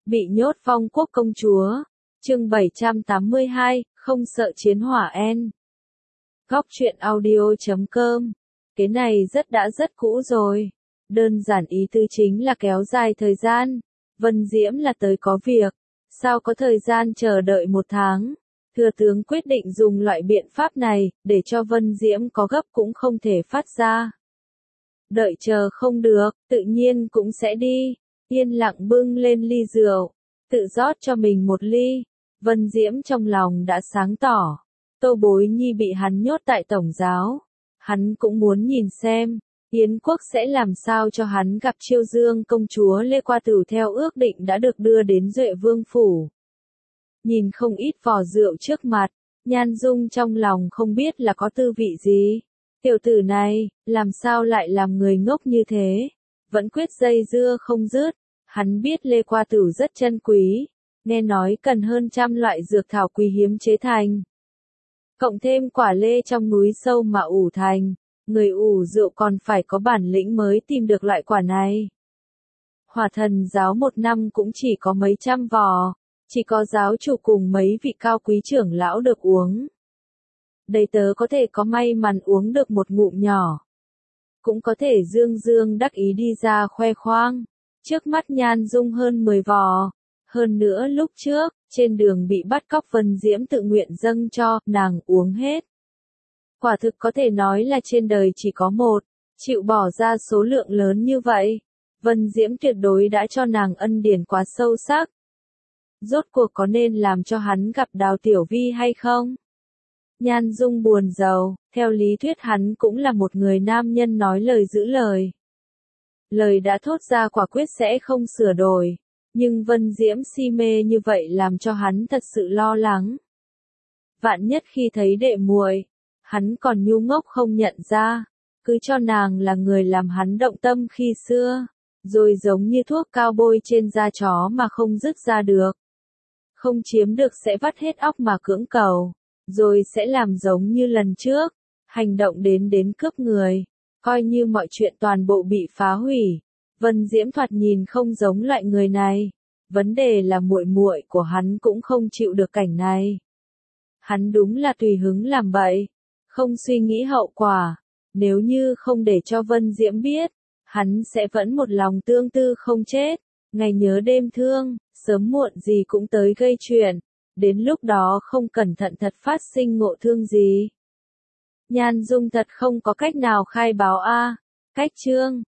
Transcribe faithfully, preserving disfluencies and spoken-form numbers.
Bị nhốt Phong Quốc công chúa. Chương bảy trăm tám mươi hai, không sợ chiến hỏa en. Góc truyện audio chấm com. Cái này rất đã rất cũ rồi. Đơn giản ý tư chính là kéo dài thời gian. Vân Diễm là tới có việc. Sao có thời gian chờ đợi một tháng? Thừa tướng quyết định dùng loại biện pháp này, để cho Vân Diễm có gấp cũng không thể phát ra. Đợi chờ không được, tự nhiên cũng sẽ đi. Yên lặng bưng lên ly rượu, tự rót cho mình một ly. Vân Diễm trong lòng đã sáng tỏ. Tô Bối Nhi bị hắn nhốt tại tổng giáo. Hắn cũng muốn nhìn xem, Yến quốc sẽ làm sao cho hắn gặp Chiêu Dương công chúa Lê Qua Tử theo ước định đã được đưa đến Duệ Vương phủ. Nhìn không ít vò rượu trước mặt, Nhan Dung trong lòng không biết là có tư vị gì. Tiểu tử này, làm sao lại làm người ngốc như thế? Vẫn quyết dây dưa không dứt. Hắn biết Lê Qua Tử rất chân quý, nghe nói cần hơn trăm loại dược thảo quý hiếm chế thành. Cộng thêm quả lê trong núi sâu mà ủ thành, người ủ rượu còn phải có bản lĩnh mới tìm được loại quả này. Hỏa Thần giáo một năm cũng chỉ có mấy trăm vò, chỉ có giáo chủ cùng mấy vị cao quý trưởng lão được uống. Đầy tớ có thể có may mắn uống được một ngụm nhỏ. Cũng có thể dương dương đắc ý đi ra khoe khoang. Trước mắt Nhan Dung hơn mười vò. Hơn nữa lúc trước, trên đường bị bắt cóc Vân Diễm tự nguyện dâng cho, nàng uống hết. Quả thực có thể nói là trên đời chỉ có một, chịu bỏ ra số lượng lớn như vậy. Vân Diễm tuyệt đối đã cho nàng ân điển quá sâu sắc. Rốt cuộc có nên làm cho hắn gặp Đào Tiểu Vi hay không? Nhan Dung buồn rầu, theo lý thuyết hắn cũng là một người nam nhân nói lời giữ lời. Lời đã thốt ra quả quyết sẽ không sửa đổi, nhưng Vân Diễm si mê như vậy làm cho hắn thật sự lo lắng. Vạn nhất khi thấy đệ muội, hắn còn ngu ngốc không nhận ra, cứ cho nàng là người làm hắn động tâm khi xưa, rồi giống như thuốc cao bôi trên da chó mà không dứt ra được. Không chiếm được sẽ vắt hết óc mà cưỡng cầu, rồi sẽ làm giống như lần trước, hành động đến đến cướp người. Coi như mọi chuyện toàn bộ bị phá hủy, Vân Diễm thoạt nhìn không giống loại người này. Vấn đề là muội muội của hắn cũng không chịu được cảnh này. Hắn đúng là tùy hứng làm bậy, không suy nghĩ hậu quả. Nếu như không để cho Vân Diễm biết, hắn sẽ vẫn một lòng tương tư không chết. Ngày nhớ đêm thương, sớm muộn gì cũng tới gây chuyện. Đến lúc đó không cẩn thận thật phát sinh ngộ thương gì. Nhan Dung thật không có cách nào khai báo a. Cách chương,